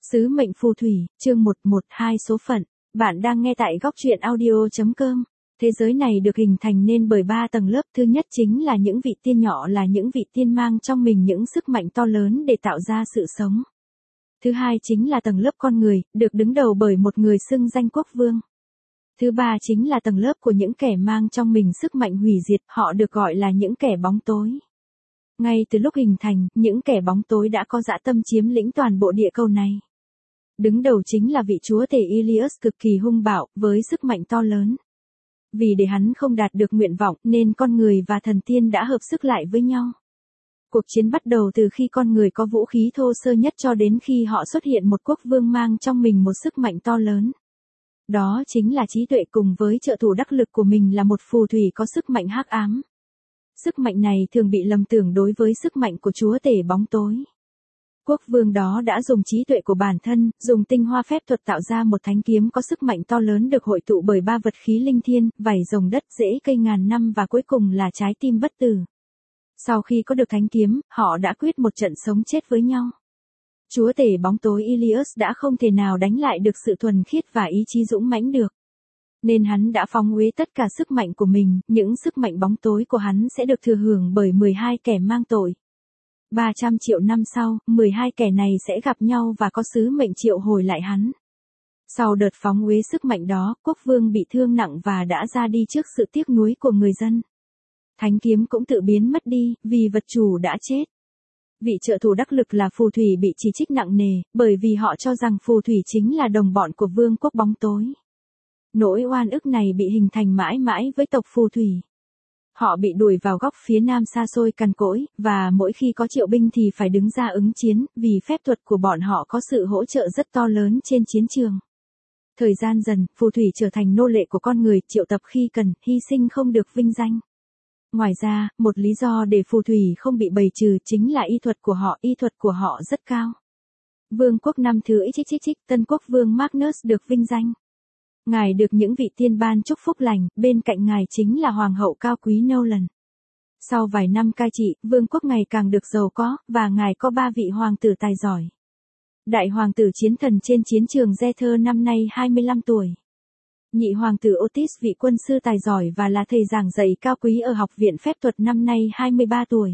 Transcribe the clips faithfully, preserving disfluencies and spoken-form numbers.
Sứ mệnh phù thủy, chương một một hai số phận. Bạn đang nghe tại góc truyện audio.com. Thế giới này được hình thành nên bởi ba tầng lớp. Thứ nhất chính là những vị tiên nhỏ, là những vị tiên mang trong mình những sức mạnh to lớn để tạo ra sự sống. Thứ hai chính là tầng lớp con người, được đứng đầu bởi một người xưng danh quốc vương. Thứ ba chính là tầng lớp của những kẻ mang trong mình sức mạnh hủy diệt, họ được gọi là những kẻ bóng tối. Ngay từ lúc hình thành, những kẻ bóng tối đã có dã tâm chiếm lĩnh toàn bộ địa cầu này. Đứng đầu chính là vị chúa tể Ilios cực kỳ hung bạo, với sức mạnh to lớn. Vì để hắn không đạt được nguyện vọng nên con người và thần tiên đã hợp sức lại với nhau. Cuộc chiến bắt đầu từ khi con người có vũ khí thô sơ nhất cho đến khi họ xuất hiện một quốc vương mang trong mình một sức mạnh to lớn. Đó chính là trí tuệ cùng với trợ thủ đắc lực của mình là một phù thủy có sức mạnh hắc ám. Sức mạnh này thường bị lầm tưởng đối với sức mạnh của chúa tể bóng tối. Quốc vương đó đã dùng trí tuệ của bản thân, dùng tinh hoa phép thuật tạo ra một thánh kiếm có sức mạnh to lớn được hội tụ bởi ba vật khí linh thiên, vảy rồng đất, rễ cây ngàn năm và cuối cùng là trái tim bất tử. Sau khi có được thánh kiếm, họ đã quyết một trận sống chết với nhau. Chúa tể bóng tối Ilios đã không thể nào đánh lại được sự thuần khiết và ý chí dũng mãnh được. Nên hắn đã phóng uế tất cả sức mạnh của mình, những sức mạnh bóng tối của hắn sẽ được thừa hưởng bởi mười hai kẻ mang tội. ba trăm triệu năm sau, mười hai kẻ này sẽ gặp nhau và có sứ mệnh triệu hồi lại hắn. Sau đợt phóng uế sức mạnh đó, quốc vương bị thương nặng và đã ra đi trước sự tiếc nuối của người dân. Thánh kiếm cũng tự biến mất đi, vì vật chủ đã chết. Vị trợ thủ đắc lực là phù thủy bị chỉ trích nặng nề, bởi vì họ cho rằng phù thủy chính là đồng bọn của vương quốc bóng tối. Nỗi oan ức này bị hình thành mãi mãi với tộc phù thủy. Họ bị đuổi vào góc phía nam xa xôi cằn cỗi, và mỗi khi có triệu binh thì phải đứng ra ứng chiến, vì phép thuật của bọn họ có sự hỗ trợ rất to lớn trên chiến trường. Thời gian dần, phù thủy trở thành nô lệ của con người, triệu tập khi cần, hy sinh không được vinh danh. Ngoài ra, một lý do để phù thủy không bị bầy trừ chính là y thuật của họ, y thuật của họ rất cao. Vương quốc năm thứ xích xích xích, Tân quốc vương Magnus được vinh danh. Ngài được những vị tiên ban chúc phúc lành, bên cạnh ngài chính là hoàng hậu cao quý Nolan. Sau vài năm cai trị, vương quốc ngày càng được giàu có, và ngài có ba vị hoàng tử tài giỏi. Đại hoàng tử chiến thần trên chiến trường Zethar năm nay hai mươi lăm tuổi. Nhị hoàng tử Otis vị quân sư tài giỏi và là thầy giảng dạy cao quý ở học viện phép thuật năm nay hai mươi ba tuổi.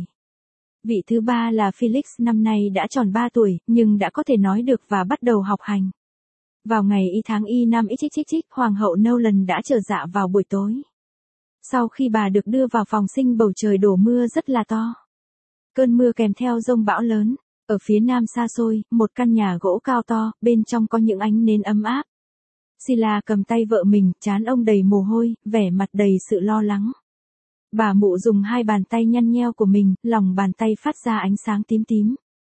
Vị thứ ba là Felix năm nay đã tròn ba tuổi, nhưng đã có thể nói được và bắt đầu học hành. Vào ngày y tháng y năm xích xích xích, hoàng hậu Nolan đã trở dạ vào buổi tối. Sau khi bà được đưa vào phòng sinh, bầu trời đổ mưa rất là to. Cơn mưa kèm theo dông bão lớn. Ở phía nam xa xôi, một căn nhà gỗ cao to, bên trong có những ánh nến ấm áp. Sila cầm tay vợ mình, trán ông đầy mồ hôi, vẻ mặt đầy sự lo lắng. Bà mụ dùng hai bàn tay nhăn nheo của mình, lòng bàn tay phát ra ánh sáng tím tím.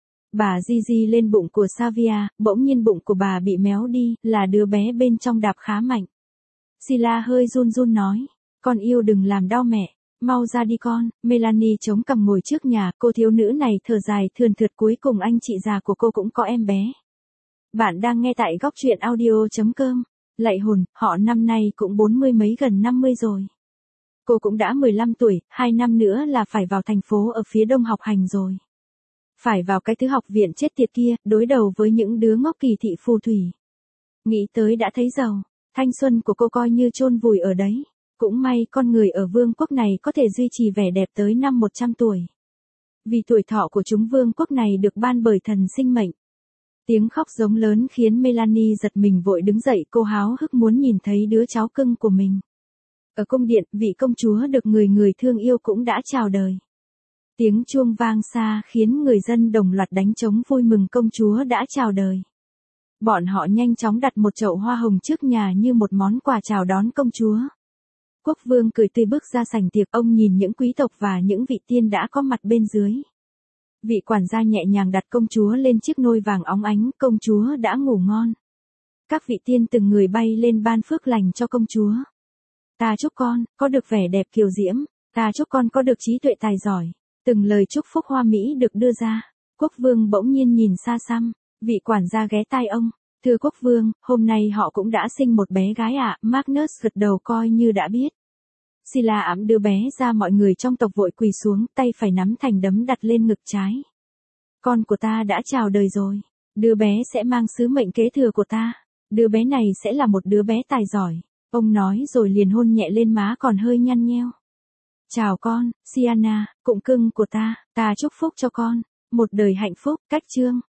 Bà di di lên bụng của Savia, bỗng nhiên bụng của bà bị méo đi, là đứa bé bên trong đạp khá mạnh. Sila hơi run run nói, con yêu đừng làm đau mẹ, mau ra đi con. Melanie chống cằm ngồi trước nhà, cô thiếu nữ này thở dài thườn thượt, cuối cùng anh chị già của cô cũng có em bé. Bạn đang nghe tại góc truyện audio.com. Lạy hồn, họ năm nay cũng bốn mươi mấy gần năm mươi rồi. Cô cũng đã mười lăm tuổi, hai năm nữa là phải vào thành phố ở phía đông học hành rồi. Phải vào cái thứ học viện chết tiệt kia, đối đầu với những đứa ngốc kỳ thị phù thủy. Nghĩ tới đã thấy giàu, thanh xuân của cô coi như chôn vùi ở đấy. Cũng may con người ở vương quốc này có thể duy trì vẻ đẹp tới năm một trăm tuổi. Vì tuổi thọ của chúng vương quốc này được ban bởi thần sinh mệnh. Tiếng khóc giống lớn khiến Melanie giật mình, vội đứng dậy, cô háo hức muốn nhìn thấy đứa cháu cưng của mình. Ở cung điện, vị công chúa được người người thương yêu cũng đã chào đời. Tiếng chuông vang xa khiến người dân đồng loạt đánh trống vui mừng công chúa đã chào đời. Bọn họ nhanh chóng đặt một chậu hoa hồng trước nhà như một món quà chào đón công chúa. Quốc vương cười tươi bước ra sảnh tiệc, ông nhìn những quý tộc và những vị tiên đã có mặt bên dưới. Vị quản gia nhẹ nhàng đặt công chúa lên chiếc nôi vàng óng ánh, công chúa đã ngủ ngon. Các vị tiên từng người bay lên ban phước lành cho công chúa. Ta chúc con, có được vẻ đẹp kiều diễm, ta chúc con có được trí tuệ tài giỏi. Từng lời chúc phúc hoa mỹ được đưa ra. Quốc vương bỗng nhiên nhìn xa xăm, vị quản gia ghé tai ông. Thưa quốc vương, hôm nay họ cũng đã sinh một bé gái ạ. À? Magnus gật đầu coi như đã biết. Sila ẵm đứa bé ra, mọi người trong tộc vội quỳ xuống, tay phải nắm thành đấm đặt lên ngực trái. Con của ta đã chào đời rồi. Đứa bé sẽ mang sứ mệnh kế thừa của ta. Đứa bé này sẽ là một đứa bé tài giỏi. Ông nói rồi liền hôn nhẹ lên má còn hơi nhăn nheo. Chào con, Sienna, cụng cưng của ta, ta chúc phúc cho con. Một đời hạnh phúc, Cách Chương.